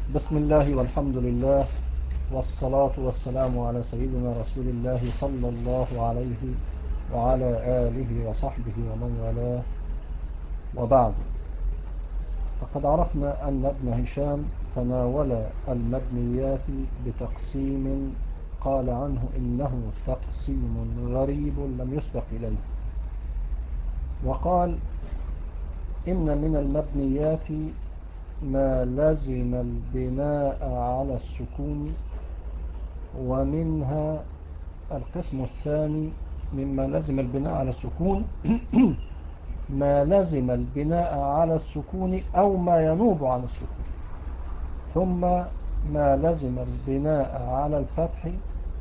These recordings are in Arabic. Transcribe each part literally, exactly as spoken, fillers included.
بسم الله والحمد لله والصلاة والسلام على سيدنا رسول الله صلى الله عليه وعلى آله وصحبه ومن والاه، وبعد. فقد عرفنا أن ابن هشام تناول المبنيات بتقسيم قال عنه إنه تقسيم غريب لم يسبق إليه، وقال إن من المبنيات ما لزم البناء على السكون، ومنها القسم الثاني مما لزم البناء على السكون ما لزم البناء على السكون أو ما ينوب عن السكون، ثم ما لزم البناء على الفتح،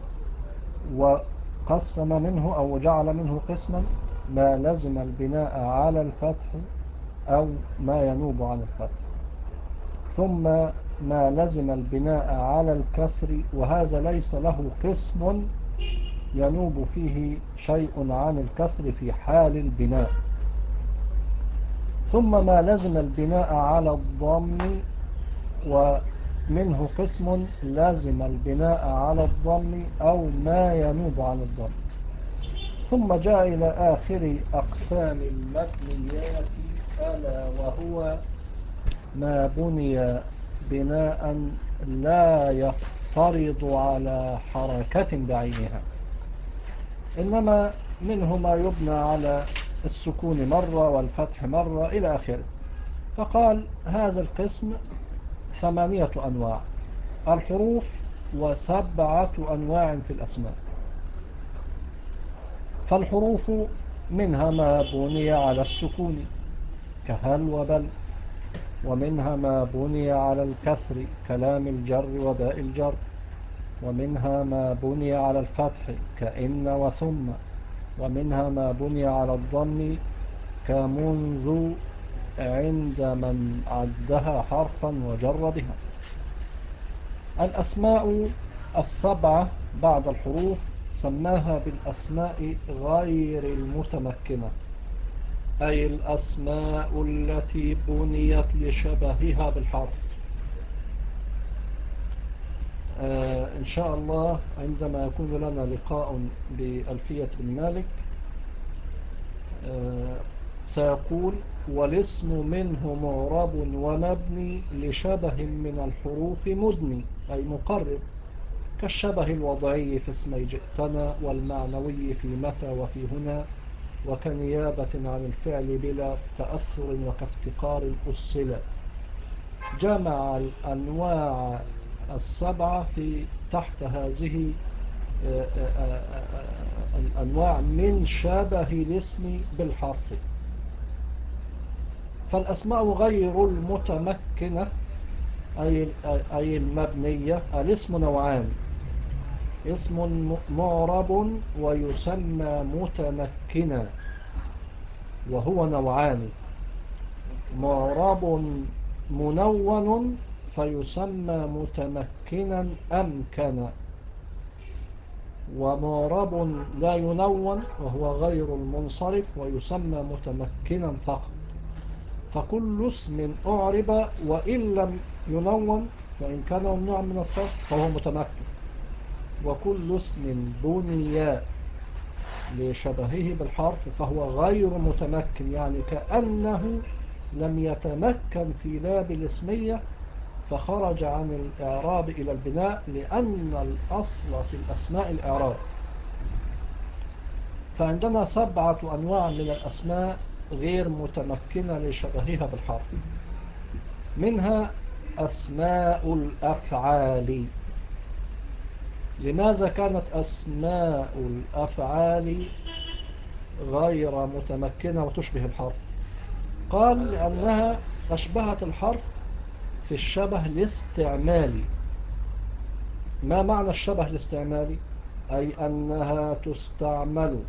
وقسم منه أو جعل منه قسما ما لزم البناء على الفتح أو ما ينوب عن الفتح، ثم ما لزم البناء على الكسر، وهذا ليس له قسم ينوب فيه شيء عن الكسر في حال البناء، ثم ما لزم البناء على الضم، ومنه قسم لازم البناء على الضم أو ما ينوب عن الضم، ثم جاء إلى آخر أقسام المبنيات ألا وهو ما بني بناء لا يفترض على حركة بعينها، إنما منه ما يبنى على السكون مرة والفتح مرة إلى آخره. فقال هذا القسم ثمانية أنواع الحروف وسبعة أنواع في الأسماء. فالحروف منها ما بني على السكون كهل وبل، ومنها ما بني على الكسر كلام الجر وباء الجر، ومنها ما بني على الفتح كإن وثم، ومنها ما بني على الضم كمنذ عند من عدها حرفا وجر بها. الأسماء السبعة بعد الحروف سماها بالأسماء غير المتمكنة، أي الأسماء التي بنيت لشبهها بالحرف. آه إن شاء الله عندما يكون لنا لقاء بألفية بن مالك آه سيقول والاسم منه معرب ومبني لشبه من الحروف مدني، أي مقرب، كالشبه الوضعي في اسمي جئتنا، والمعنوي في متى وفي هنا، وكنيابة عن الفعل بلا تأثر، وكافتقار الأصلة. جمع الأنواع السبعة في تحت هذه الأنواع من شبه الاسم بالحرف. فالأسماء غير المتمكنة أي أي المبنية الاسم نوعان: اسم معرب ويسمى متمكنا، وهو نوعان: معرب منون فيسمى متمكنا أمكن، ومعرب لا ينون وهو غير المنصرف ويسمى متمكنا فقط. فكل اسم أعرب وإن لم ينون فإن كان ممنوعا من الصرف فهو متمكن، وكل اسم بني لشبهه بالحرف فهو غير متمكن، يعني كأنه لم يتمكن في باب الاسمية فخرج عن الإعراب إلى البناء، لأن الأصل في الأسماء الإعراب. فعندنا سبعة أنواع من الأسماء غير متمكنة لشبهها بالحرف. منها أسماء الأفعال. لماذا كانت أسماء الأفعال غير متمكنة وتشبه الحرف؟ قال لأنها أشبهت الحرف في الشبه الاستعمالي. ما معنى الشبه الاستعمالي؟ أي أنها تستعمل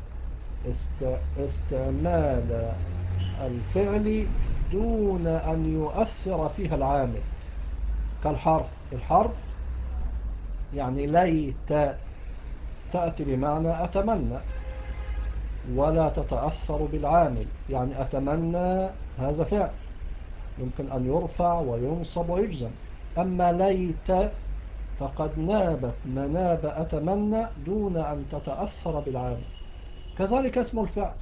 استعمال الفعل دون أن يؤثر فيها العامل، كالحرف. الحرف يعني ليت تأتي بمعنى أتمنى ولا تتأثر بالعامل، يعني أتمنى هذا فعل يمكن أن يرفع وينصب ويجزم، أما ليت فقد نابت مناب أتمنى دون أن تتأثر بالعامل. كذلك اسم الفعل،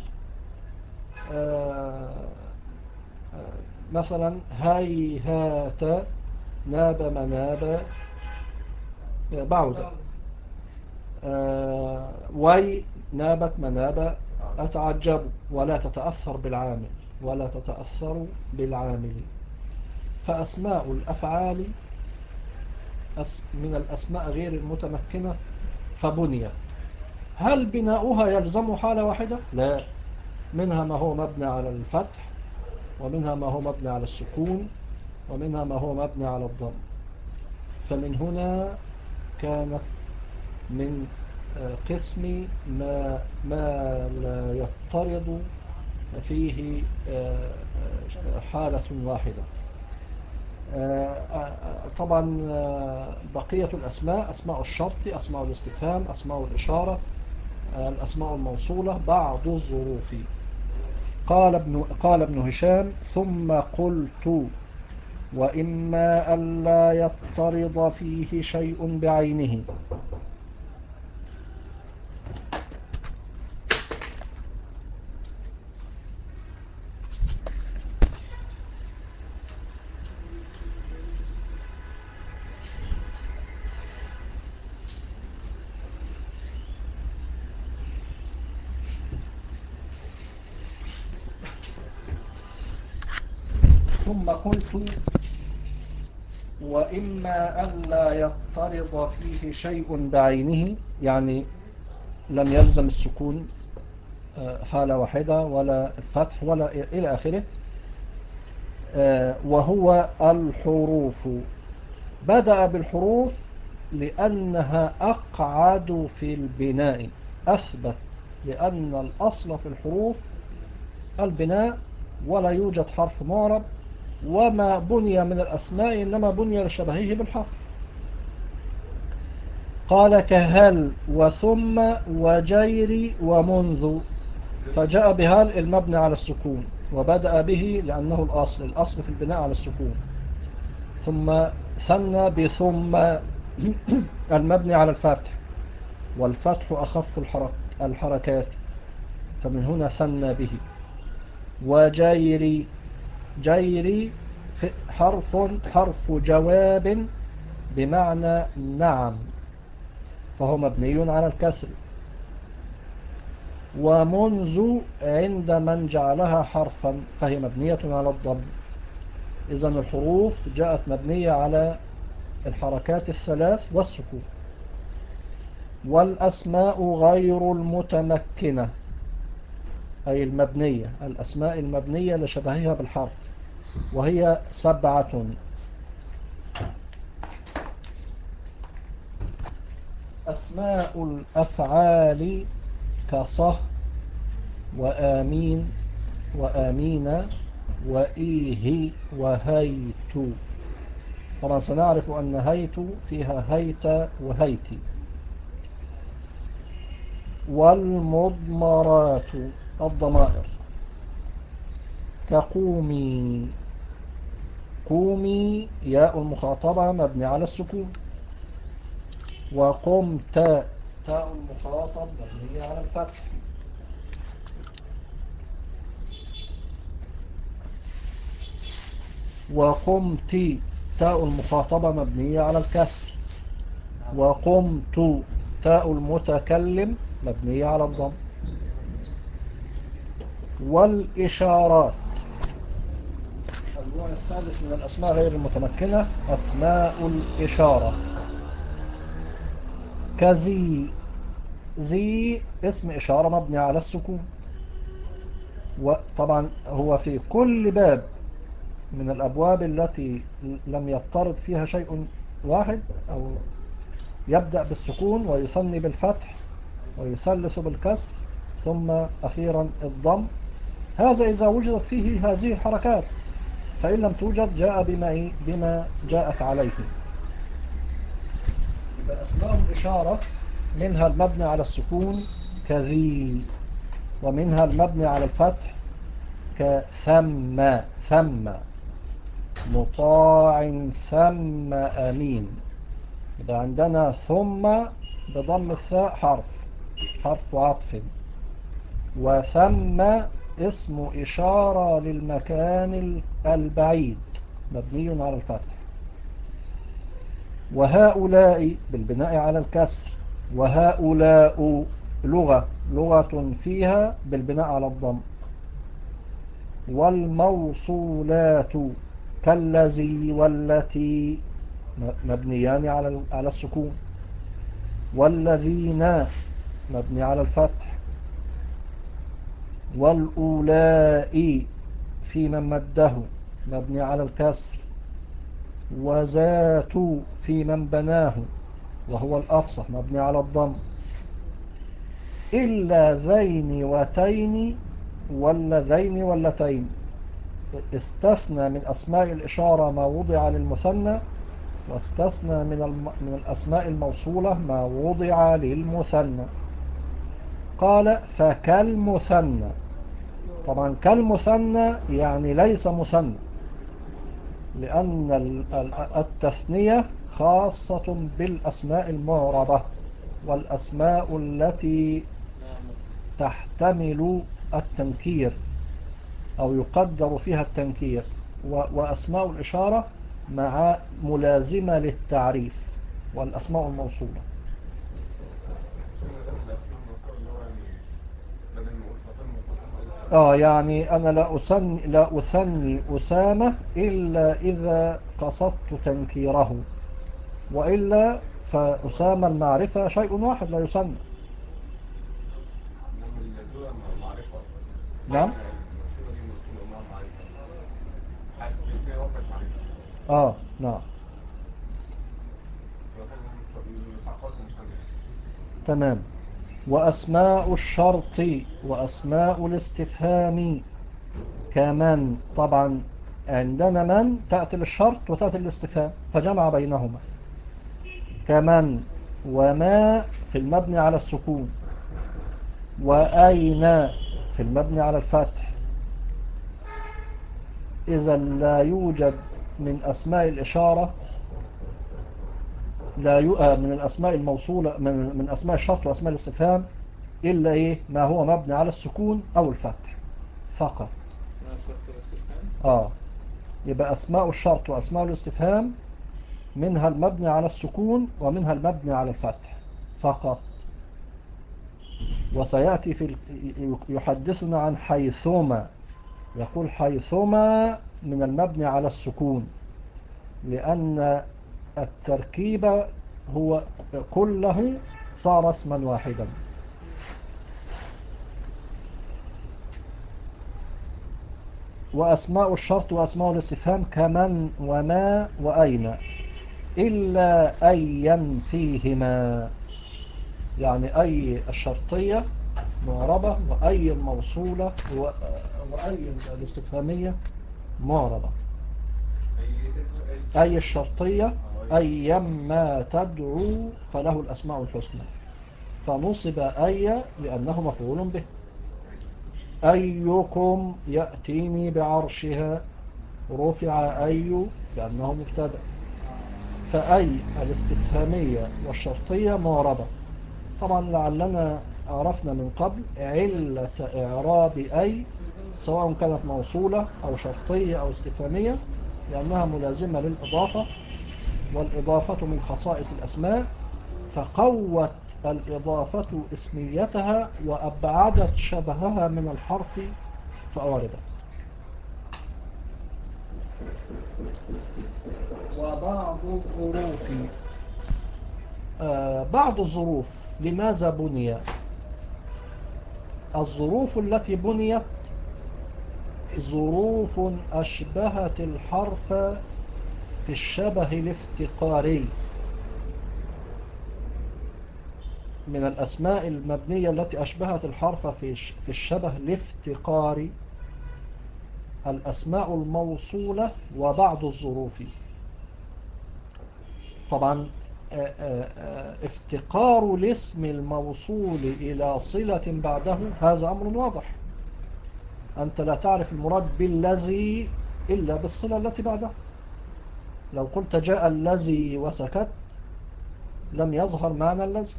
آه، آه، مثلا هيهات ناب مناب بعد، آه، وي نابت مناب أتعجب، ولا تتأثر بالعامل ولا تتأثر بالعامل. فأسماء الأفعال من الأسماء غير المتمكنة فبنيت. هل بناؤها يلزم حالة واحدة؟ لا، منها ما هو مبني على الفتح، ومنها ما هو مبني على السكون، ومنها ما هو مبني على الضم. فمن هنا كانت من قسم ما, ما لا يضطرد فيه حالة واحدة. طبعا بقية الأسماء، أسماء الشرط، أسماء الاستفهام، أسماء الإشارة، الأسماء الموصولة بعض الظروف. قال ابن, قال ابن هشام: ثم قلت: وإما ألا يضطرد فيه شيء بعينه. ثم قلت: وإما ألا يضطرد فيه شيء بعينه، يعني لم يلزم السكون حالة واحدة ولا الفتح ولا إلى آخره. وهو الحروف. بدأ بالحروف لأنها أقعد في البناء، أثبت، لأن الأصل في الحروف البناء، ولا يوجد حرف معرب، وما بني من الأسماء إنما بني لشبهه بالحرف. قال: كهل وثم وجير ومنذ. فجاء بهل المبني على السكون، وبدأ به لأنه الأصل الأصل في البناء على السكون. ثم ثنى بثم المبني على الفتح، والفتح أخف الحرك الحركات، فمن هنا ثنى به. وجيري، جيري حرف حرف جواب بمعنى نعم، فهو مبني على الكسر. ومنذ عند من جعلها حرفا فهي مبنية على الضم. إذن الحروف جاءت مبنية على الحركات الثلاث والسكون. والأسماء غير المتمكنة، أي المبنية، الأسماء المبنية لشبهها بالحرف، وهي سبعة: أسماء الأفعال كصه وآمين وآمين وإيه وهيت. طبعا سنعرف أن هيت فيها هيت وهيت. والمضمرات الضمائر كقومي، قومي ياء المخاطبة مبني على السكون. وقمت تاء المخاطب مبنية على الفتح. وقمت تاء المخاطبة مبنية على الكسر. وقمت تاء المتكلم مبنية على الضم. والإشارات النوع الثالث من الأسماء غير المتمكنة، أسماء الإشارة كزي، زي اسم إشارة مبني على السكون. وطبعا هو في كل باب من الأبواب التي لم يضطرد فيها شيء واحد أو يبدأ بالسكون ويثني بالفتح ويثلث بالكسر ثم أخيرا الضم، هذا إذا وجدت فيه هذه الحركات، فإن لم توجد جاء بما, بما جاءت عليه. أسماء الإشارة منها المبني على السكون كذي، ومنها المبني على الفتح كثم ثم. مطاع ثم أمين. يبقى عندنا ثم بضم الثاء حرف حرف عطف، وثم اسم إشارة للمكان البعيد مبني على الفتح. وهؤلاء بالبناء على الكسر. وهؤلاء لغة لغة فيها بالبناء على الضم. والموصولات كالذي والتي مبنيان على على السكون. والذين مبني على الفتح. والأولاء في من مده مبني على الكسر. وذات في من بناه وهو الأفصح مبني على الضم. إلا ذين وتين والذين واللتين. استثنى من أسماء الإشارة ما وضع للمثنى، واستثنى من, الم... من الأسماء الموصولة ما وضع للمثنى. قال فكالمثنى. طبعا كالمثنى يعني ليس مثنى، لأن التثنية خاصة بالأسماء المعربة والأسماء التي تحتمل التنكير أو يقدر فيها التنكير، وأسماء الإشارة مع ملازمة للتعريف والأسماء الموصولة. آه يعني أنا لا أثني, لا أثني أسامة إلا إذا قصدت تنكيره، وإلا فأسامة المعرفة شيء واحد لا يثنى. نعم. آه نعم تمام. وأسماء الشرط وأسماء الاستفهام كمان. طبعا عندنا من تأتي للشرط وتأتي للاستفهام فجمع بينهما. كمن وما في المبني على السكون، وأين في المبني على الفتح. إذا لا يوجد من أسماء الإشارة لا يؤ من الأسماء الموصولة من من أسماء الشرط وأسماء الاستفهام إلا إيه ما هو مبني على السكون أو الفتح فقط. آه يبقى أسماء الشرط وأسماء الاستفهام منها المبني على السكون ومنها المبني على الفتح فقط. وسيأتي في يحدثنا عن حيثما، يقول حيثما من المبني على السكون، لأن التركيب هو كله صار اسما واحدا. وأسماء الشرط وأسماء الاستفهام كمن وما وأين إلا أيا فيهما، يعني أي الشرطية معربة وأي الموصولة وأي الاستفهامية معربة. أي الشرطية أيما تدعو فله الأسماء الحسنى، فنصب أي لأنه مفعول به. أيكم يأتيني بعرشها رفع أي لأنه مبتدأ. فأي الاستفهامية والشرطية معربة. طبعا لعلنا عرفنا من قبل علة إعراب أي سواء كانت موصولة أو شرطية أو استفهامية، لأنها ملازمة للإضافة، والإضافة من خصائص الأسماء، فقوت الإضافة اسميتها وأبعدت شبهها من الحرف فأوردت. وبعض الظروف آه بعض الظروف لماذا بني؟ الظروف التي بنيت ظروف أشبهت الحرف في الشبه الافتقاري. من الأسماء المبنية التي أشبهت الحرف في في الشبه الافتقاري الأسماء الموصولة وبعض الظروف. طبعا افتقار الاسم الموصول إلى صلة بعده هذا أمر واضح. أنت لا تعرف المراد بالذي إلا بالصلة التي بعده. لو قلت جاء الذي وسكت لم يظهر معنى الذي،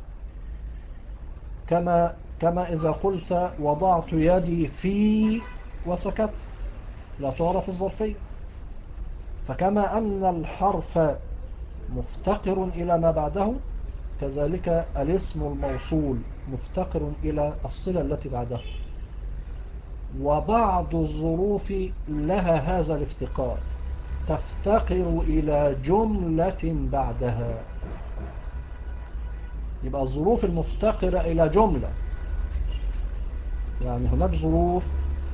كما كما إذا قلت وضعت يدي في وسكت لا تعرف الظرفية. فكما أن الحرف مفتقر إلى ما بعده، كذلك الاسم الموصول مفتقر إلى الصلة التي بعده. وبعض الظروف لها هذا الافتقار، تفتقر إلى جملة بعدها. يبقى الظروف المفتقرة إلى جملة، يعني هناك ظروف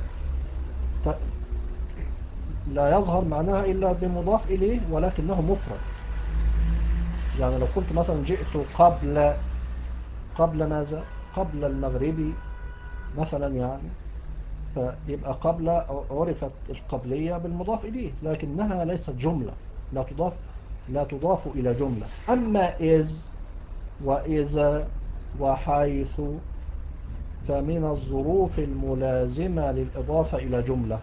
لا يظهر معناها إلا بمضاف إليه ولكنه مفرد. يعني لو قلت مثلا جئت قبل قبل ماذا؟ قبل المغرب مثلا، يعني فيبقى قبل عرفت القبلية بالمضاف إليه، لكنها ليست جملة، لا تضاف لا تضاف إلى جملة. أما إذ وإذا وحيث فمن الظروف الملازمة للإضافة إلى جملة،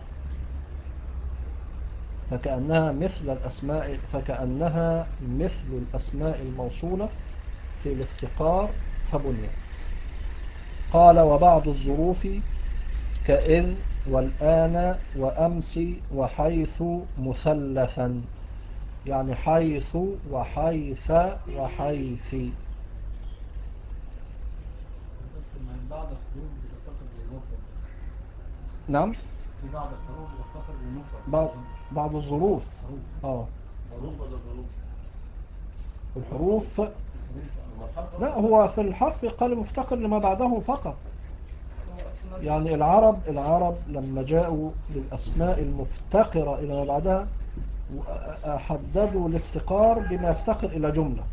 فكأنها مثل الأسماء فكأنها مثل الأسماء الموصولة في الافتقار فبنيت. قال وبعض الظروف كإذ والآن وأمس وحيث مثلثا، يعني حيث وحيث وحيث. بعض الحروف بتفتقر بالمفرد. نعم، في بعض الحروف بتفتقر بالمفرد. بعض بعض الظروف. اه حروف ولا ظروف؟ الحروف. لا، هو في الحرف قال مفتقر لما بعده فقط. يعني العرب العرب لما جاءوا للأسماء المفتقرة إلى ما بعدها حددوا الافتقار بما يفتقر إلى جملة.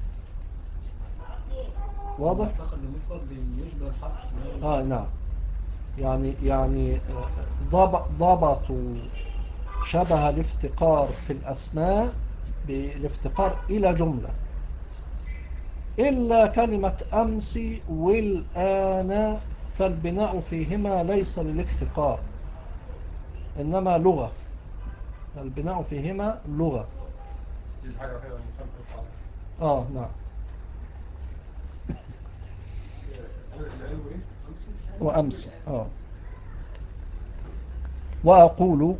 واضح؟ يفتقر لمفرد يشبه الحرف. آه نعم. يعني يعني ضبطوا شبه الافتقار في الأسماء بالافتقار إلى جملة، إلا كلمة أمس والآن، فالبناء فيهما ليس للافتقار إنما لغة. البناء فيهما لغة. آه نعم. وأمس. آه وأقول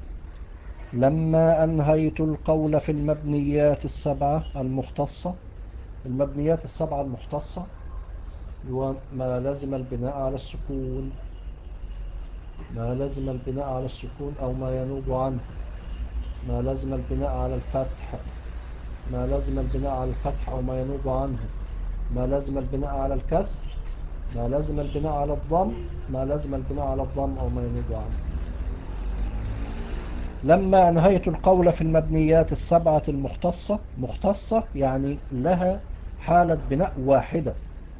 لما أنهيت القول في المبنيات السبعة المختصة، المبنيات السبعة المختصة وما لازم البناء على السكون، ما لازم البناء على السكون أو ما ينوب عنه، ما لازم البناء على الفتح، ما لازم البناء على الفتح أو ما ينوب عنه، ما لازم البناء على الكسر، ما لازم البناء على الضم، ما لازم البناء على الضم أو ما ينوب عنه. لما أنهيت القول في المبنيات السبعة المختصة، مختصة يعني لها حالة بناء واحدة،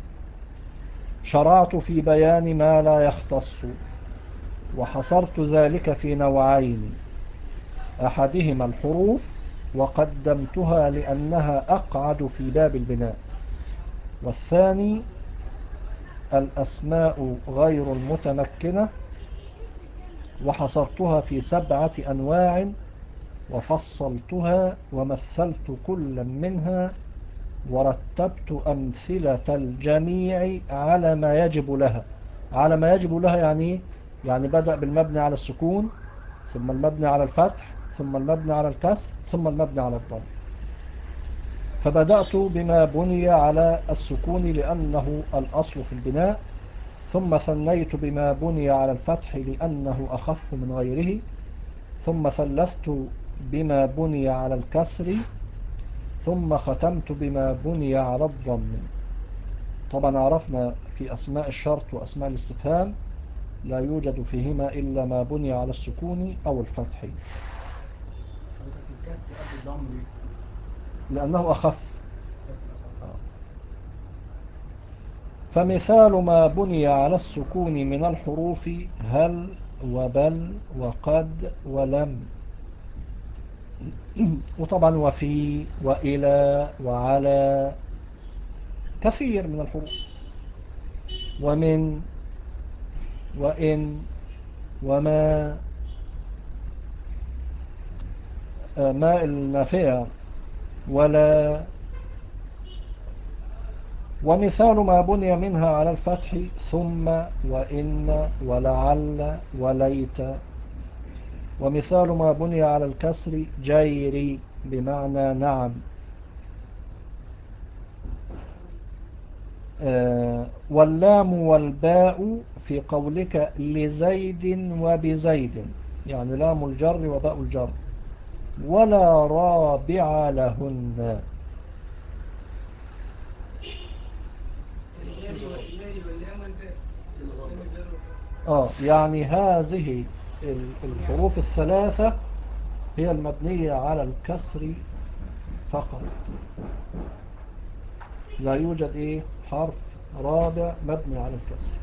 شرعت في بيان ما لا يختص، وحصرت ذلك في نوعين: أحدهما الحروف، وقدمتها لأنها أقعد في باب البناء، والثاني الأسماء غير المتمكنة، وحصرتها في سبعة أنواع، وفصلتها ومثلت كل منها، ورتبت أمثلة الجميع على ما يجب لها. على ما يجب لها يعني يعني بدأ بالمبني على السكون، ثم المبني على الفتح، ثم المبني على الكسر، ثم المبني على الضم. فبدأت بما بني على السكون لأنه الأصل في البناء، ثم ثنيت بما بني على الفتح لأنه أخف من غيره، ثم ثلثت بما بني على الكسر، ثم ختمت بما بني على الضم. طبعا عرفنا في أسماء الشرط وأسماء الاستفهام لا يوجد فيهما إلا ما بني على السكون أو الفتح، لأنه أخف. فمثال ما بني على السكون من الحروف هل وبل وقد ولم، وطبعا وفي وإلى وعلى، كثير من الحروف، ومن وإن وما. ما النافية ولا. ومثال ما بني منها على الفتح ثم وإن ولعل وليت. ومثال ما بني على الكسر جيري بمعنى نعم. آه واللام والباء في قولك لزيد وبزيد، يعني لام الجر وباء الجر. ولا رابع لهن. آه يعني هذه الحروف الثلاثة هي المبنية على الكسر فقط، لا يوجد إيه حرف رابع مبني على الكسر.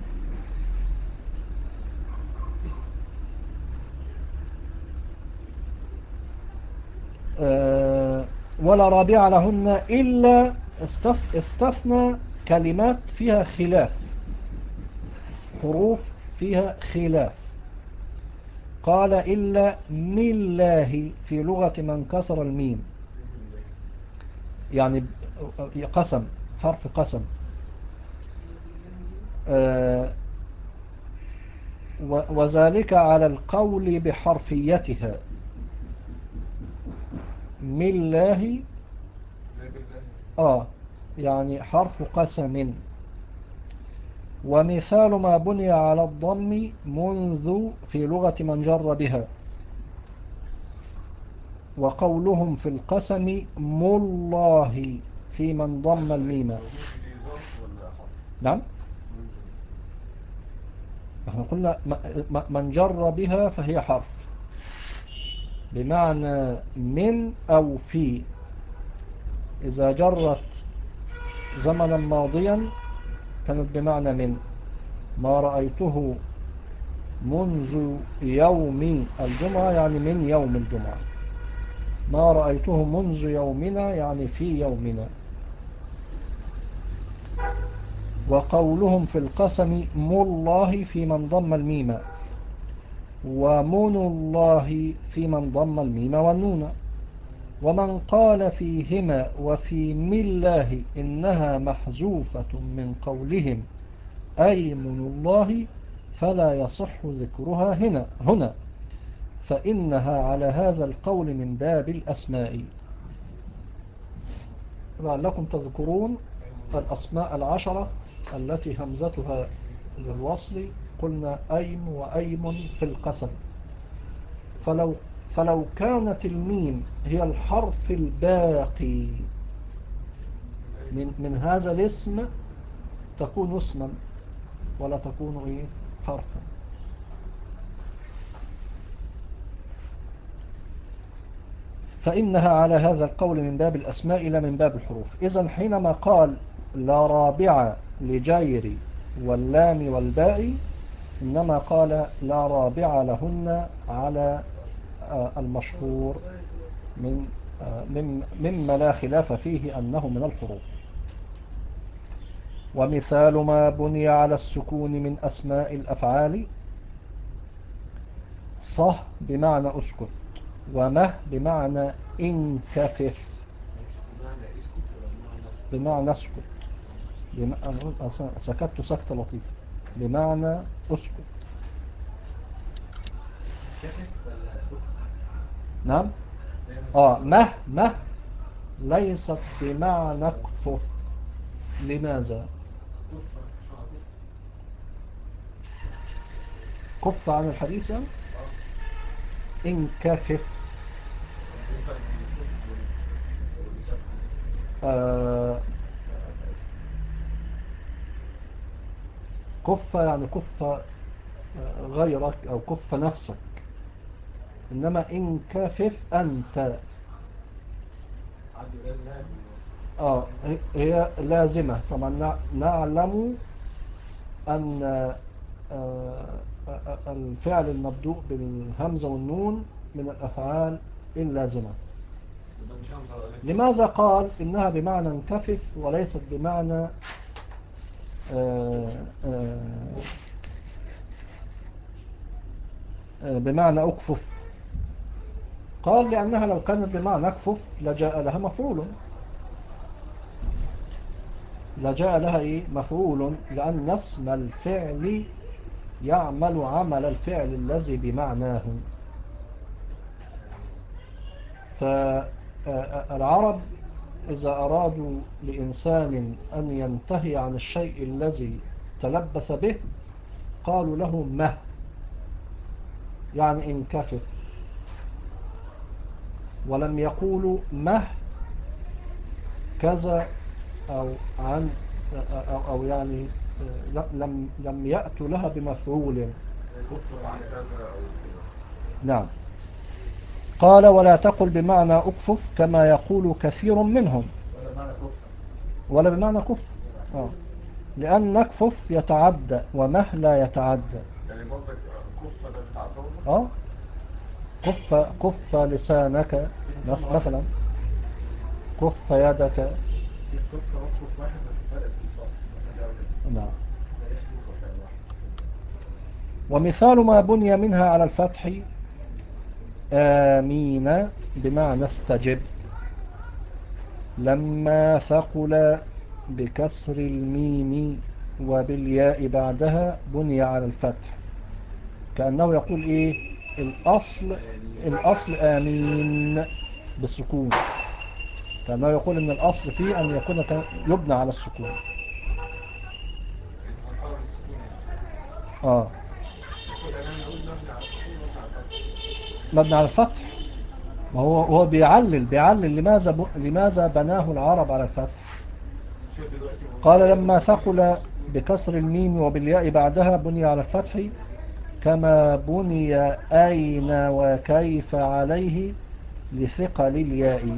آه ولا رابع لهن إلا استثنى كلمات فيها خلاف، حروف فيها خلاف. قال إلا من الله في لغة من كسر الميم، يعني قسم، حرف قسم. آه وذلك على القول بحرفيتها. من الله آه يعني حرف قسم. ومثال ما بني على الضم منذ في لغة من جر بها. وقولهم في القسم مالله في من ضم الميم. نعم، احنا قلنا من جر بها فهي حرف بمعنى من أو في. إذا جرت زمنا ماضيا كانت بمعنى من. ما رأيته منذ يوم الجمعة يعني من يوم الجمعة. ما رأيته منذ يومنا يعني في يومنا. وقولهم في القسم مالله في من ضم الميم، ومن الله في من ضم الميم والنون. ومن قال فيهما وفي من الله إنها محذوفة من قولهم أي من الله فلا يصح ذكرها هنا هنا فإنها على هذا القول من باب الأسماء. لعلكم تذكرون الأسماء العشرة التي همزتها للوصل، قلنا أيم وأيم في القسم. فلو, فلو كانت الميم هي الحرف الباقي من, من هذا الاسم تكون اسما ولا تكون إيه حرفا. فإنها على هذا القول من باب الأسماء لا من باب الحروف. إذن حينما قال لا رابع لجير واللام والباء إنما قال لا رابع لهن على المشهور من مما لا خلاف فيه أنه من الحروف. ومثال ما بني على السكون من أسماء الأفعال صه بمعنى أسكت، ومه بمعنى انكفف بمعنى اسكت. بمعنى سكت سكت لطيف بمعنى اسكت. نعم. آه مه مه ليست بمعنى اكفف. لماذا؟ كف عن الحديث يعني؟ انكفف. آه كف يعني كف غيرك أو كف نفسك، إنما انكفف أنت. آه هي لازمة طبعا. نعلم أن الفعل المبدوء بالهمزة والنون من الأفعال اللازمة. لماذا قال إنها بمعنى انكفف وليست بمعنى بمعنى أكفف؟ قال لأنها لو كانت بمعنى اكفف لجاء لها مفعول، لجاء لها إيه؟ مفعول، لأن اسم الفعل يعمل عمل الفعل الذي بمعناه. فالعرب إذا أرادوا لإنسان أن ينتهي عن الشيء الذي تلبس به قالوا له مه، يعني انكفف، ولم يقولوا مه كذا أو عن أو, أو يعني لم لم يأتوا لها بمفعول. كفر عن كذا أو كده. نعم. قال ولا تقل بمعنى أكفف كما يقول كثير منهم، ولا معنى كفر ولا بمعنى كف. آه. لأن نكفف يتعدى ومه لا يتعدى. يعني برضك كفة ده بيتعدى برضه؟ آه. كف كف لسانك مثلا، كف يدك. في كفة وكف واحد بس فرق في الصرف. نعم. ده يحدث وفعل واحد. ومثال ما بني منها على الفتح آمين بمعنى استجب، لما ثقل بكسر الميم وبالياء بعدها بني على الفتح، كأنه يقول إيه؟ الأصل الأصل آمين بالسكون، كأنه يقول إن الأصل فيه أن يكون يبنى على السكون. يعني هنقرر السكون يعني. آه. بس هو الإمام يقول مبني على السكون ومبني على الفتح. مبني على الفتح. ما هو هو بيعلل بيعلل لماذا ب... لماذا بناه العرب على الفتح. شوف دلوقتي هو قال زائد لما ومبني على ثقل السكون. بكسر الميم وبالياء بعدها بني على الفتح، كما بني أين وكيف عليه لثقل الياء.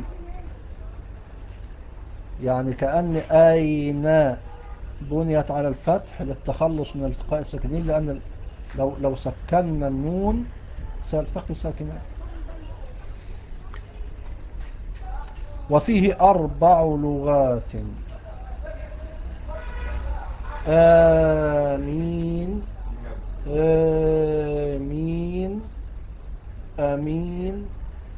يعني كأن أين بنيت على الفتح للتخلص من التقاء الساكنين، لأن لو لو سكننا النون سيلتقي ساكنان. وفيه أربع لغات آمين آمين آمين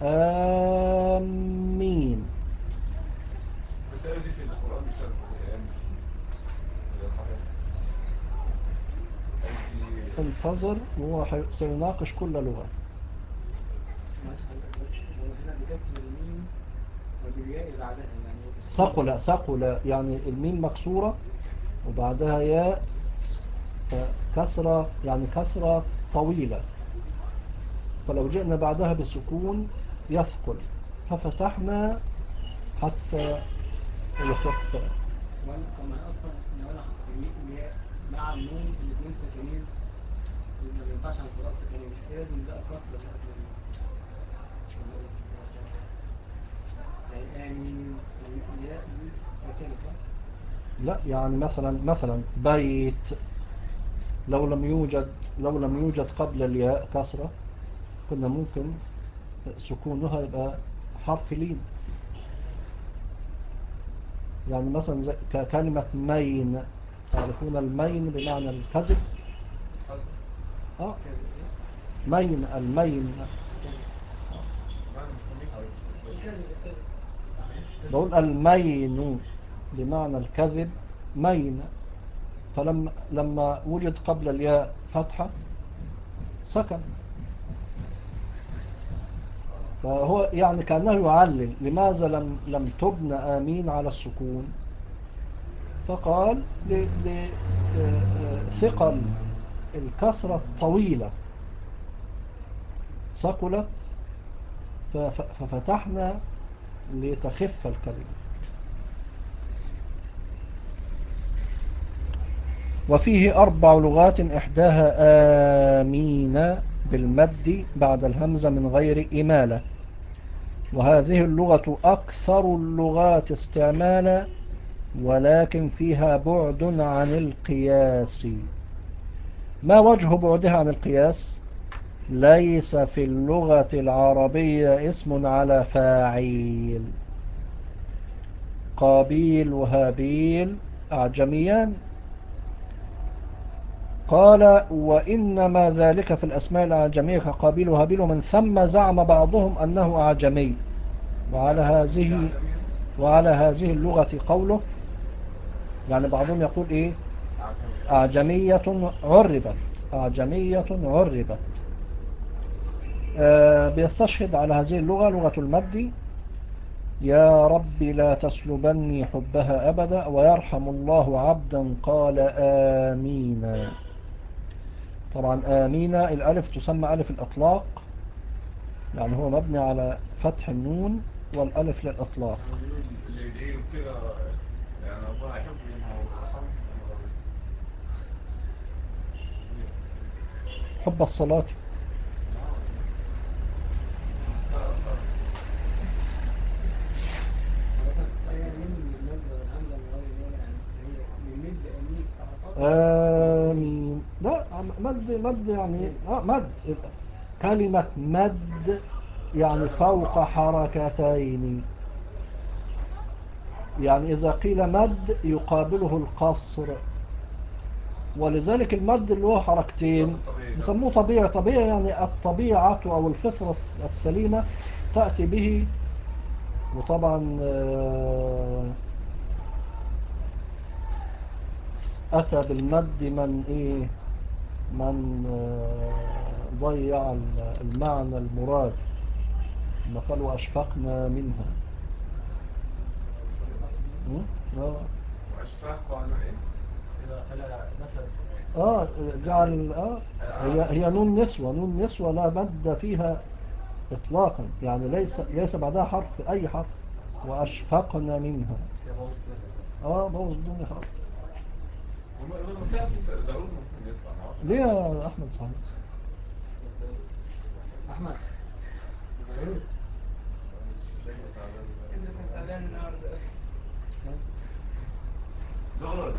آمين. الرسالة دي في القرآن مش عارف هي آمين هي صحيح. أي في انتظر وهو حي- سيناقش كل لغة. معلش حضرتك بس هو هنا بكسر الميم والياء اللي بعدها يعني بسكون ثقل برضه. ثقل يعني الميم مكسورة وبعدها ياء كسرة، يعني كسرة طويلة، فلو جئنا بعدها بسكون يثقل، ففتحنا حتى يخف. وانا طب ما أنا اصلا لو انا الياء مع النون الاثنين ساكنين يبقى ما ينفعش عن القراءة الساكنين، لازم بقى كسر بقى في ال- يعني آمين الياء دي ساكنة صح؟ لا يعني مثلا مثلا بيت، لو لم يوجد لو لم يوجد قبل الياء كسرة كنا ممكن سكونها يبقى حرف لين. يعني مثلا زي كلمة مين، تعرفون المين بمعنى الكذب. اه كذا ايه؟ مين المين. كذا ما أنا مستنيك على المستقبل. كذا كذا بقول المين بمعنى الكذب مين، فلما لما وجد قبل الياء فتحة سكن. فهو يعني كأنه يعلل لماذا لم لم تبنى آمين على السكون، فقال لثقل الكسرة الطويلة ثقلت ففتحنا لتخف الكلمة. وفيه أربع لغات إحداها آمين بالمد بعد الهمزة من غير إمالة، وهذه اللغة أكثر اللغات استعمالا ولكن فيها بعد عن القياس. ما وجه بعدها عن القياس؟ ليس في اللغة العربية اسم على فاعل. قابيل وهابيل أعجميان، قال وإنما ذلك في الأسماء الأعجمية كقابيل وهابيل، ومن ثم زعم بعضهم أنه أعجمي. وعلى هذه وعلى هذه اللغة قوله، يعني بعضهم يقول إيه أعجمية عربت، أعجمية عربت. آه بيستشهد على هذه اللغة لغة المد، يا رب لا تسلبني حبها أبدا، ويرحم الله عبدا قال آمين. طبعا آمين الألف تسمى ألف الإطلاق، يعني هو مبني على فتح النون والألف للإطلاق. اللي يدعيه كده يعني ربنا يحبه ينهى ويرحمه. حب الصلاة. آمين. لا مد مد يعني آه مد كلمة مد يعني فوق حركتين، يعني إذا قيل مد يقابله القصر، ولذلك المد اللي هو حركتين بيسموه طبيعي. طبيعي يعني الطبيعة أو الفطرة السليمة تأتي به. وطبعا أتى بالمد من إيه من ضيع المعنى المراد، ما قالوا أشفقنا منها. وأشفاق قالوا إيه؟ إذا خلى نسب اه جعل اه هي هي نون نسوة، نون نسوة لا مد فيها إطلاقا، يعني ليس ليس بعدها حرف أي حرف. وأشفقنا منها اه بوظ الدنيا خالص. وما فيها ضروري ممكن يطلع ليه يا أحمد صحيح؟ أحمد ضروري زغرد.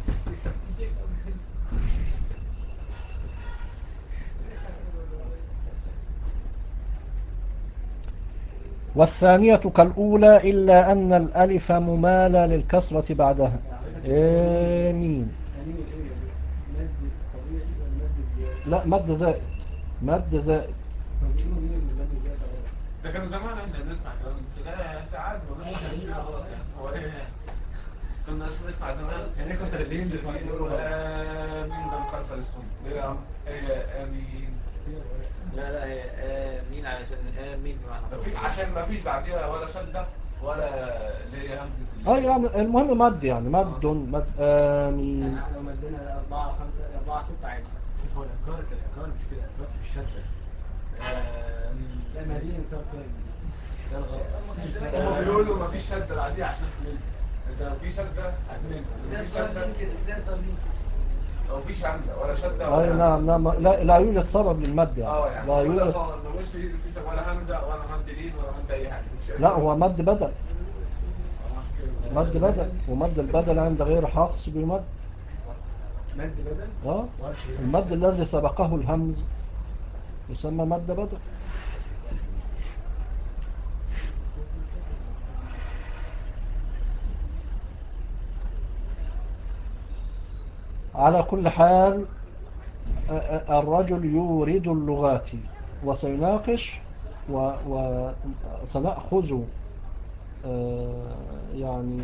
والثانية كالأولى إلا أن الألف ممالة للكسرة بعدها. آمين. مد طبيعي ولا مد زيادة؟ لا مد زائد، مد زائد. طب بيقولوا ليه ان المد زيادة غلط؟ ده كانوا زمان احنا بنسمع كلام لا انت عادي ملوش حاجه غلط يعني هو ايه يعني كنا نسمع زمان يعني ايه مترددين بيقولوا امين ده مخالفه للسنه ليه ايه امين لا لا هي آمين علشان آمين بمعنى مفيش عشان ما فيش بعديها ولا شده ولا اللي هي همزه اه يعني المهم مد، يعني مد مد آمين. يعني لو مدينا أربعة خمسة أربعة ستة عادي. شوف هو الإنكار الإنكار مش كده، الإنكار في الشدة. لا ما دي إنكار تاني، ده الغلط. هم بيقولوا ما فيش شده بعديها عشان تمل. انت لو في شده هتمل، لو في شده زي الترليم لو في همزه ولا شده ولا اي همزه. نعم نعم، لا لا يوجد سبب للمد يعني. اه يعني لا يوجد. ما مش في ولا همزه ولا مد لين ولا مد اي حاجه. لا هو مد بدل، مد بدل، ومد البدل عند غير حفص بمد. مد بدل؟ اه المد الذي سبقه الهمز يسمى مد بدل. على كل حال الرجل يورد اللغات وسيناقش وسنأخذ يعني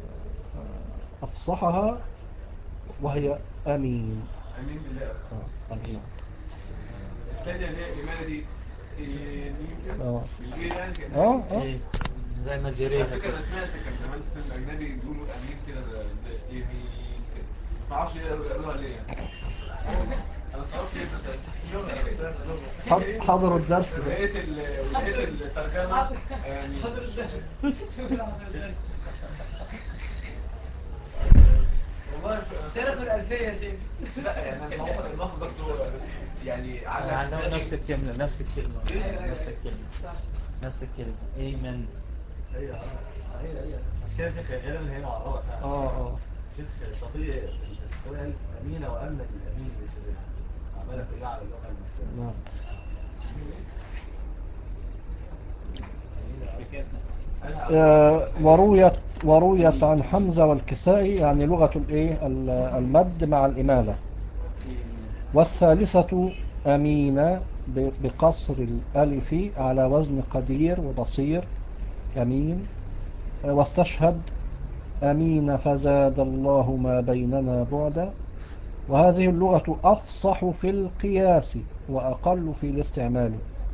أفصحها وهي أمين. امين بالله آه، أمين. الثانيه اللي هي الايمان دي اه بالايه يعني كان اه اه ايه زي ما جريها على فكره انا سمعت كان زمان في فيلم اجنبي بيقولوا امين كده يمين كده ما اعرفش ايه قالوها ليه يعني انا استغربت جدا حضروا الدرس ده. لقيت لقيت الترجمه امين حضر الدرس والله درسوا الألفية يا شيخ. لا يعني الموقف الموقف بس هو يعني علق عندهم نفس الكلمة نفس الكلمة نفس الكلمة نفس الكلمة ايمن. هي هي هي بس كده شيخ غالبا هي معرضة فعلا. اه اه شيخ شاطئ الشاطئ أمينة وأمنة للأمين بسببها عمالة كلها على اللغة المصرية. نعم. آه ورويت ورويت عن حمزة والكسائي، يعني لغة الايه المد مع الإمالة. والثالثة أمين بقصر الألف على وزن قدير وبصير أمين. واستشهد أمين فزاد الله ما بيننا بعدا. وهذه اللغة أفصح في القياس وأقل في الاستعمال،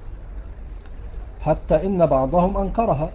حتى إن بعضهم أنكرها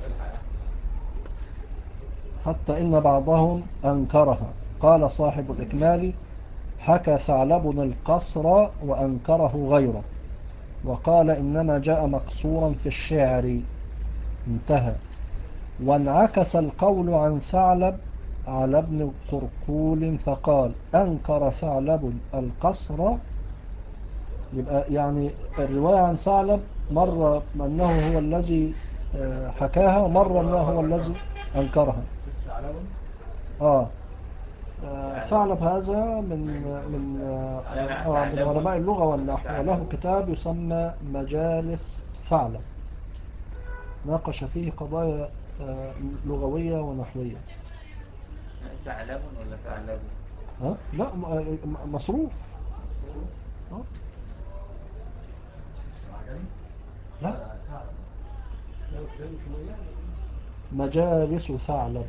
حتى إن بعضهم أنكرها قال صاحب الإكمال: حكى ثعلب القصر وأنكره غيره، وقال إنما جاء مقصورا في الشعر، انتهى. وانعكس القول عن ثعلب على ابن قرقول فقال: أنكر ثعلب القصر. يبقى يعني الرواية عن ثعلب مرة أنه هو الذي حكاها، ومرة أنه هو الذي أنكرها. آه ثعلب هذا من من آه من علماء اللغة والنحو، وله كتاب يسمى مجالس ثعلب، ناقش فيه قضايا لغوية ونحوية. ثعلب ولا ثعلب؟ ها؟ لا مصروف. ها؟ لا مجالس ثعلب.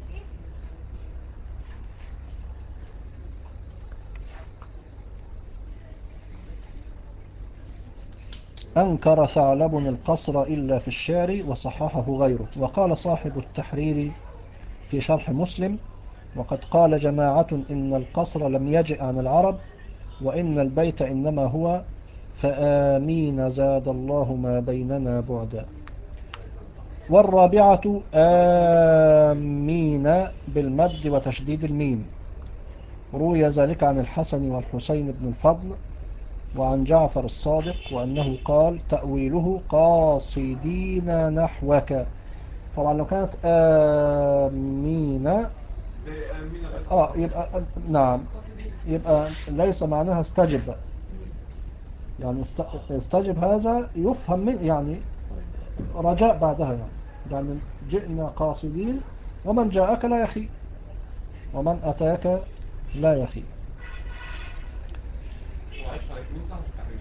أنكر ثعلب القصر إلا في الشعر وصححه غيره. وقال صاحب التحرير في شرح مسلم: وقد قال جماعة إن القصر لم يجئ عن العرب، وإن البيت إنما هو فآمين زاد الله ما بيننا بعدا. والرابعة آمين بالمد وتشديد الميم. روي ذلك عن الحسن والحسين بن الفضل وعن جعفر الصادق، وأنه قال: تأويله قاصدين نحوك. طبعا لو كانت آمين آه يبقى نعم يبقى ليس معناها استجب، يعني استجب هذا يفهم من يعني رجاء بعدها، يعني يعني جئنا قاصدين ومن جاءك لا يخي ومن أتاك لا يخي. وعيش على مين صاحب التحرير؟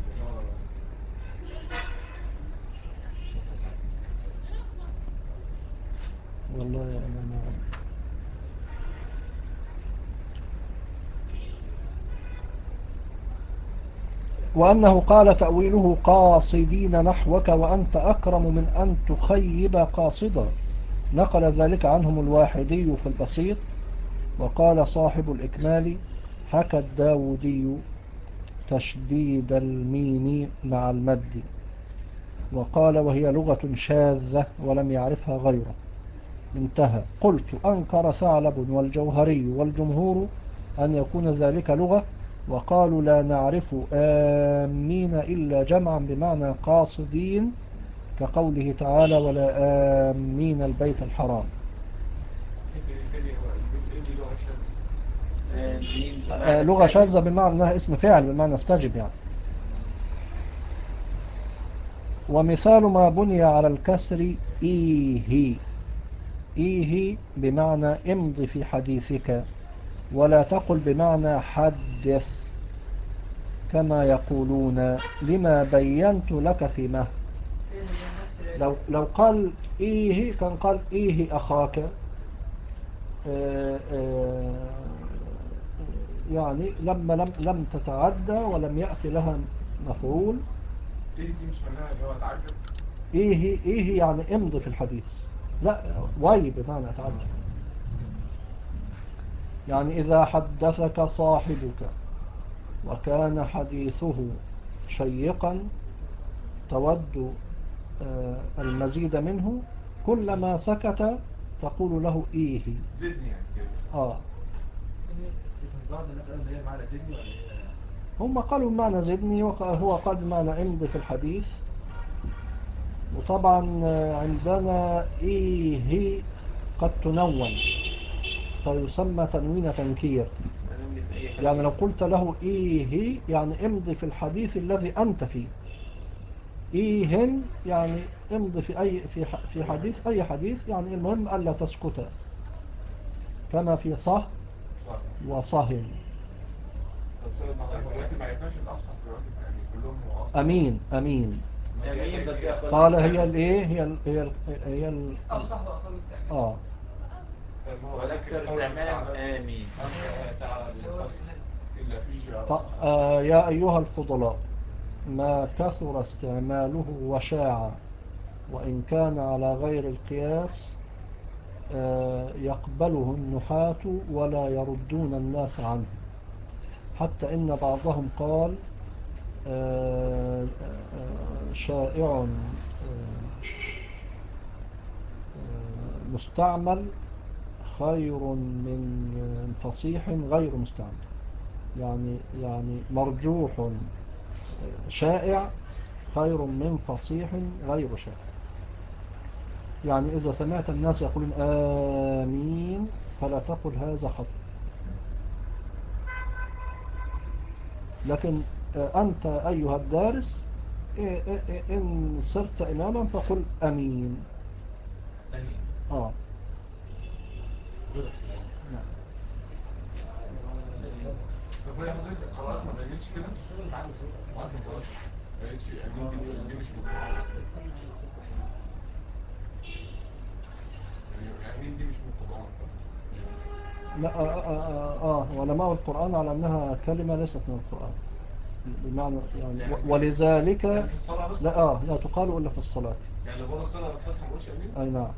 والله أنا ما وأنه قال: تأويله قاصدين نحوك وأنت أكرم من أن تخيب قاصدا. نقل ذلك عنهم الواحدي في البسيط. وقال صاحب الإكمال: حكى الداودي تشديد الميم مع المد، وقال: وهي لغة شاذة ولم يعرفها غيره، انتهى. قلت: أنكر ثعلب والجوهري والجمهور أن يكون ذلك لغة، وقالوا لا نعرف آمين إلا جمعا بمعنى قاصدين، كقوله تعالى: ولا آمين البيت الحرام. آه لغة شاذة بمعنى أنها اسم فعل بمعنى استجب يعني. ومثال ما بني على الكسر إيه. إيه بمعنى امض في حديثك، ولا تقل بمعنى حدث كما يقولون لما بينت لك في مهد. لو, لو قال إيه كان قال إيه أخاك، آآ آآ يعني لما لم, لم تتعدى ولم يأتي لها مفعول. ايه دي مش معناها اللي هو تعجب؟ ايه ايه يعني امضي في الحديث، لا واي بمعنى تعجب. يعني إذا حدثك صاحبك وكان حديثه شيقا تود المزيد منه، كلما سكت تقول له إيه زدني يعني كده. آه بعض الناس قالوا هي معنى زدني ولا هي؟ هم قالوا بمعنى زدني، وهو قال بمعنى امضي في الحديث. وطبعا عندنا إيه قد تنون فيسمى تنوين تنكير. يعني لو قلت له إيه يعني امضي في الحديث الذي أنت فيه، إيه يعني امضي في أي في في حديث أي حديث، يعني المهم ألا تسكت، كما في صح وصهن. طب سؤال ما دلوقتي ما عرفناش الافصح دلوقتي يعني كلهم هو اصلا أمين أمين امين بس فيها قال هي الإيه هي ال هي ال هي ال أصح وأقل استعمال. آه طيب ما هو والأكثر أول استعمالا استعمال آمين. خمسة ساعة للفصل إلا في الشعر ط- آه يا أيها الفضلاء ما كثر استعماله وشاع وإن كان على غير القياس آه يقبله النحاة ولا يردون الناس عنه، حتى إن بعضهم قال آه، آه، شائع آه، آه، مستعمل خير من فصيح غير مستعمل، يعني يعني مرجوح آه، شائع خير من فصيح غير شائع. يعني إذا سمعت الناس يقولون آمين فلا تقل هذا خطأ، لكن آه، أنت أيها الدارس إيه إيه إيه إن صرت إماما فقل أمين. أمين. آه ضرب. نعم. طب هي حضرتك القراءات ما بينتش كده؟ ما بينتش أمين دي مش دي مش مقرآن أصلا. يعني أمين دي مش من القرآن صح؟ لا آه, آه, آه, آه علماء القرآن على أنها كلمة ليست من القرآن، بمعنى يعني و- ولذلك يعني في الصلاة بس؟ لا آه لا تقال إلا في الصلاة. يعني لو بره الصلاة الفتحة ما قلتش أمين؟ أي نعم.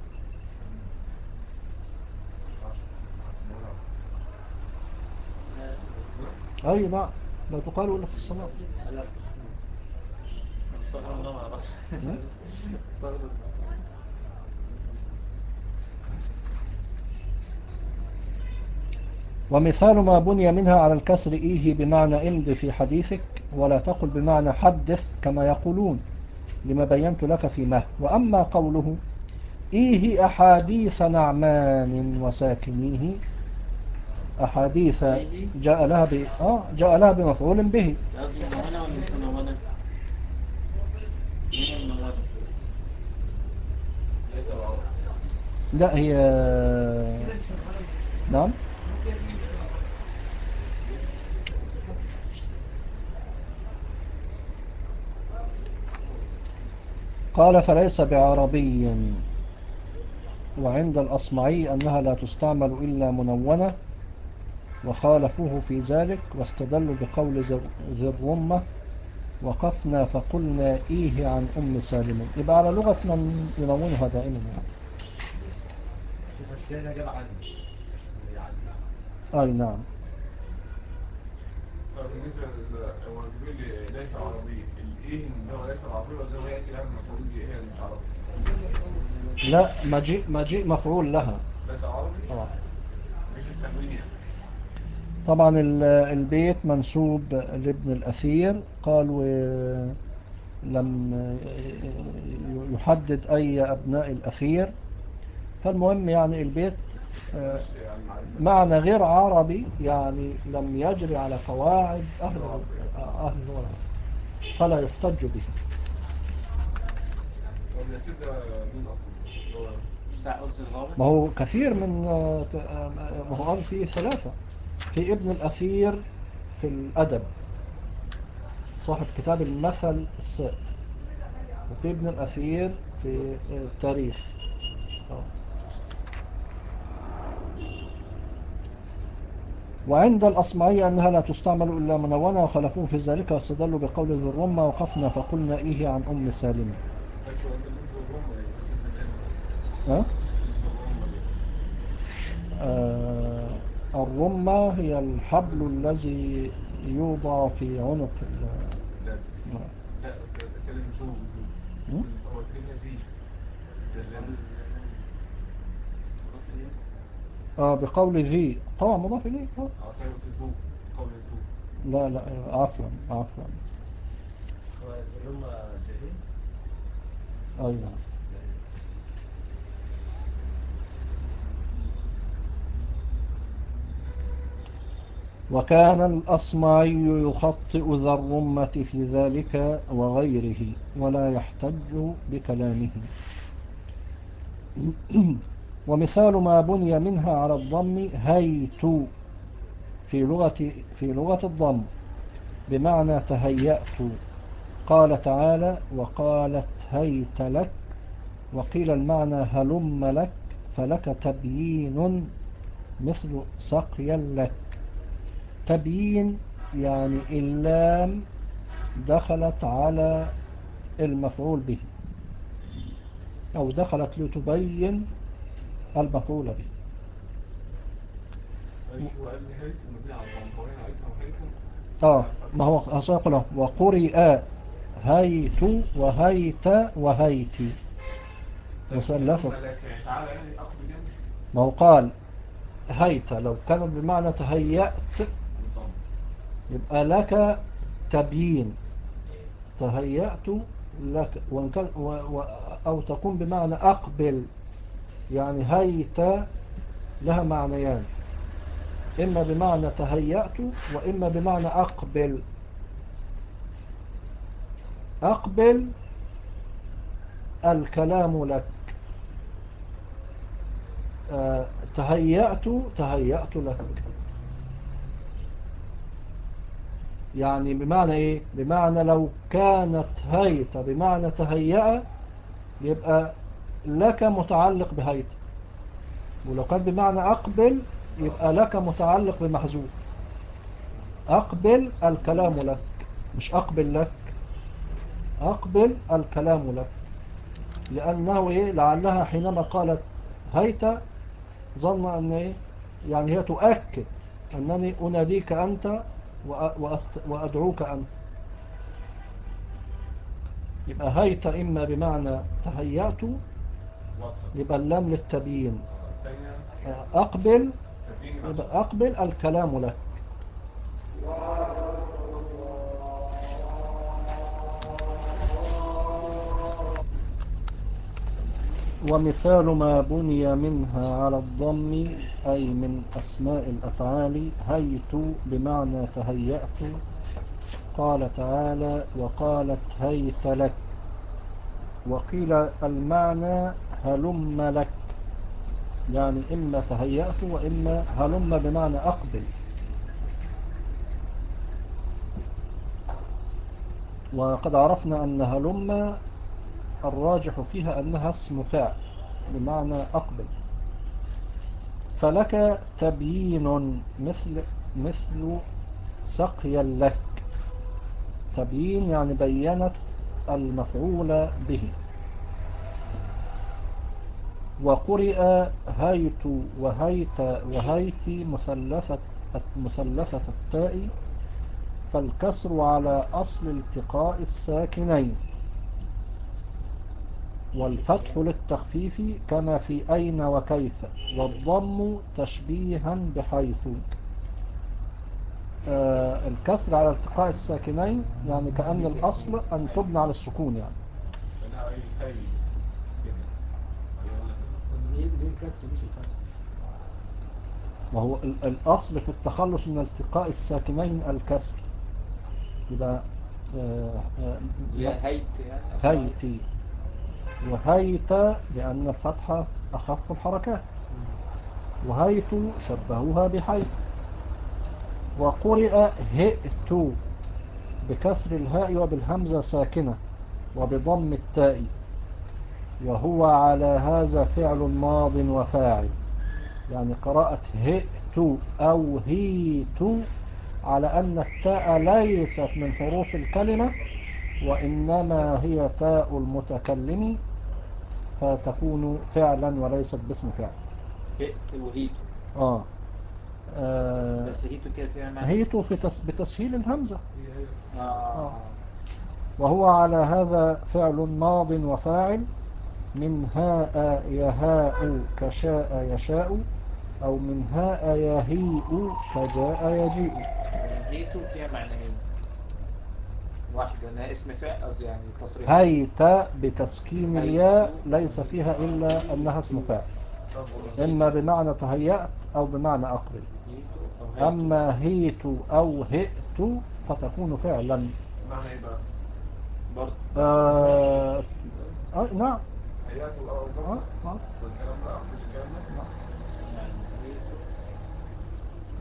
أي نعم لا تقال إلا في الصلاة. استغفر الله ما أعرفش. م? استغفر الله. ومثال ما بني منها على الكسر إيه بمعنى امض في حديثك، ولا تقل بمعنى حدث كما يقولون لما بينت لك في مه. وأما قوله إيه أحاديث نعمان وساكنيه، أحاديث جاء لها ب... آه جاء لها بمفعول به. قصدي منونة ولا مش منونة؟ مين المنونة؟ ليس العرب. لا هي نعم قال فليس بعربي، وعند الأصمعي أنها لا تستعمل إلا منونة، وخالفوه في ذلك واستدلوا بقول ذي الرمة وقفنا فقلنا إيه عن أم سالم، يبقى على لغة من ينونها دائما يعني. شوف الثاني جاب عني يعني. أي نعم. طب بالنسبة ل- هو بيقول لي ليس عربي، الإيه اللي هو ليس العربي ولا هو يأتي لها المفعول به هي اللي مش عربي؟ لا مجيء مجيء مفعول لها. ليس عربي؟ آه. مش التنوين يعني. طبعا ال- البيت منسوب لابن الأثير، قال ولم يحدد أي أبناء الأثير، فالمهم يعني البيت آه، مش يعني معرفة. معنى غير عربي يعني لم يجري على قواعد أهل أهل اللغة فلا يحتج به. هو الأسيس ده مين أصلا؟ اللي هو بتاع أسر الغابة؟ ما هو كثير من آه، آه، ما هو قال فيه ثلاثة، في ابن الأثير في الأدب صاحب كتاب المثل السائر، وفي ابن الأثير في التاريخ. آه. وعند الأصمعي أنها لا تستعمل إلا منونة، وخلفوه في ذلك واستدلوا بقول ذي الرمة وقفنا فقلنا إيه عن أم سالم. فاكر أنت اللي في الروم يعني بس البلاد أه؟ اللي في الروم دي. آه الرمة هي الحبل الذي يوضع في عنق ال... لا نعم. لا اتكلم ذو م? ذو هو كلمة ذي الزلام. آه بقول ذي طبعا مضاف إليه. آه. عصاية ذو قول ذو. لا لا عفوا عفوا. هو الروم جاهين. أي نعم. وكان الأصمعي يخطئ ذا الرمة في ذلك وغيره ولا يحتج بكلامه. ومثال ما بني منها على الضم هيت في لغة في لغة الضم بمعنى تهيأت. قال تعالى وقالت هيت لك، وقيل المعنى هلم لك، فلك تبيين مثل سقيا لك. تبيين يعني اللام دخلت على المفعول به، أو دخلت لتبين المفعول به. شو قال لي هيك مبني على الضم، وهنا هيكم وهيكم. آه ما هو أصيق له وقرئ هيت وهيت وهيتي مثلثة. يعني تعالى يعني أقبل يعني. ما هو قال هيت لو كانت بمعنى تهيأت بالضم. يبقى لك تبيين، تهيأت لك، وإن كان و و أو تكون بمعنى أقبل، يعني هيت لها معنيان، إما بمعنى تهيأت وإما بمعنى أقبل. أقبل الكلام لك، أه تهيأت تهيأت لك، يعني بمعنى إيه؟ بمعنى لو كانت هيت بمعنى تهيأ يبقى لك متعلق بهيت، ولو كان بمعنى أقبل يبقى لك متعلق بمحذوف. أقبل الكلام لك، مش أقبل لك، أقبل الكلام لك، لأنه إيه؟ لعلها حينما قالت هيت ظن أن إيه؟ يعني هي تؤكد أنني أناديك أنت وأدعوك أنت. يبقى هيت إما بمعنى تهيأت يبقى اللام للتبيين، أقبل يبقى أقبل الكلام لك. ومثال ما بني منها على الضم أي من أسماء الأفعال هيت بمعنى تهيأت. قال تعالى وقالت هيت لك، وقيل المعنى هلم لك، يعني إما تهيأت وإما هلم بمعنى أقبل. وقد عرفنا أن هلم الراجح فيها أنها اسم فعل بمعنى أقبل. فلك تبيين مثل مثل سقيا لك، تبيين يعني بينت المفعول به. وقرئ هيت وهيت وهيت مثلثة مثلثة التاء، فالكسر على أصل التقاء الساكنين، والفتح للتخفيف كما في أين وكيف، والضم تشبيها بحيث. آه الكسر على التقاء الساكنين يعني كأن الأصل أن تبنى على السكون يعني. أنا أي هي كده. أيوة لك. ليه ليه الكسر مش الفتح؟ وهو ال- الأصل في التخلص من التقاء الساكنين الكسر. يبقى آه آه يا هيت يعني هيتي وهيت لأن الفتحة أخف الحركات، وهيت شبهوها بحيث. وقرئ هئت بكسر الهاء وبالهمزة ساكنة وبضم التاء، وهو على هذا فعل ماض وفاعل، يعني قراءة هئت أو هيت على أن التاء ليست من حروف الكلمة وإنما هي تاء المتكلم، فتكون فعلا وليست باسم فعل. هيت وهيتو. آه. آه بس هيتو كده فيها معنى. هيتو في تس بتسهيل الهمزة. هي هي بس. آه. وهو على هذا فعل ماض وفاعل من هاء يهاء كشاء يشاء، أو من هاء يهيء كجاء يجيء. هيتو فيها معنيين، واحدة انها اسم فعل قصدي يعني تصريف. هيت بتسكين الياء ليس فيها إلا أنها اسم فاعل، إما بمعنى تهيأت أو بمعنى أقبل. هيتو او هيتو. أما هيت أو هئت فتكون فعلا. معنى إيه بقى؟ برضه آه آه نعم. هياته أو آه برضه. آه والكلام ده أقبل الكلام ده. يعني هيتو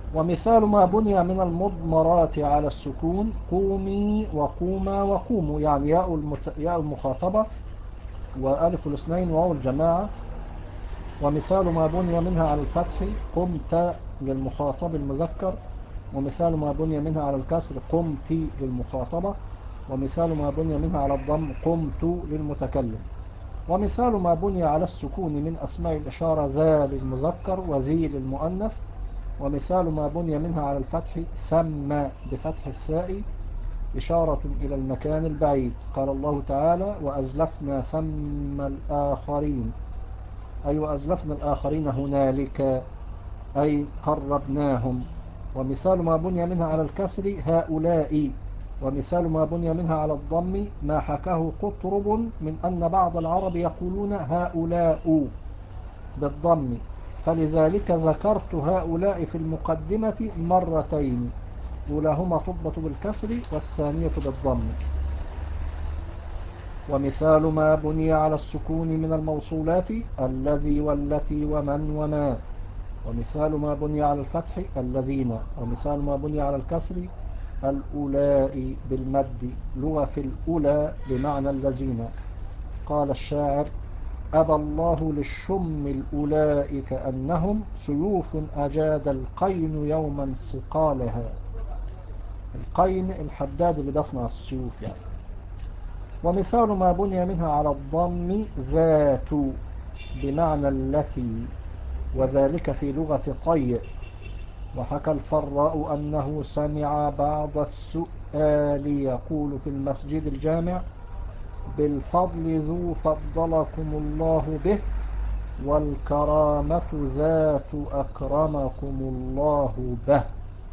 ومثال ما بني من المضمرات على السكون قومي وقوما وقوموا، يعني ياء المت... ياء المخاطبة وألف الاثنين وواو الجماعة. ومثال ما بني منها على الفتح قمت للمخاطب المذكر، ومثال ما بني منها على الكسر قمت للمخاطبة، ومثال ما بني منها على الضم قمت للمتكلم. ومثال ما بني على السكون من أسماء الإشارة ذا للمذكر وذي للمؤنث. ومثال ما بني منها على الفتح ثم بفتح الثاء إشارة إلى المكان البعيد. قال الله تعالى وأزلفنا ثم الآخرين، أي وأزلفنا الآخرين هنالك أي قربناهم. ومثال ما بني منها على الكسر هؤلاء. ومثال ما بني منها على الضم ما حكاه قطرب من أن بعض العرب يقولون هؤلاء بالضم، فلذلك ذكرت هؤلاء في المقدمة مرتين، أولاهما تضبط بالكسر والثانية بالضم. ومثال ما بني على السكون من الموصولات الذي والتي ومن وما. ومثال ما بني على الفتح الذين. ومثال ما بني على الكسر الأولاء بالمد، لغة في الأولى بمعنى الذين. قال الشاعر أبى الله للشم الأولاء كأنهم سيوف أجاد القين يوما سقالها. القين الحداد اللي بيصنع السيوف يعني. ومثال ما بني منها على الضم ذات بمعنى التي، وذلك في لغة طي. وحكى الفراء أنه سمع بعض السؤال يقول في المسجد الجامع بالفضل ذو فضلكم الله به، والكرامة ذات أكرمكم الله به.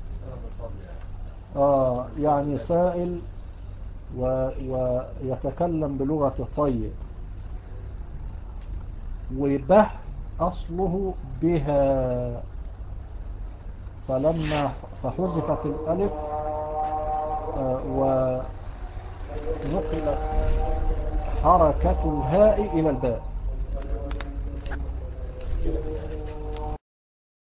آه يعني سائل و ويتكلم بلغة طي. وبه أصله بها، فلما فحذفت الألف آه ونقلت حركة الهاء إلى الباء.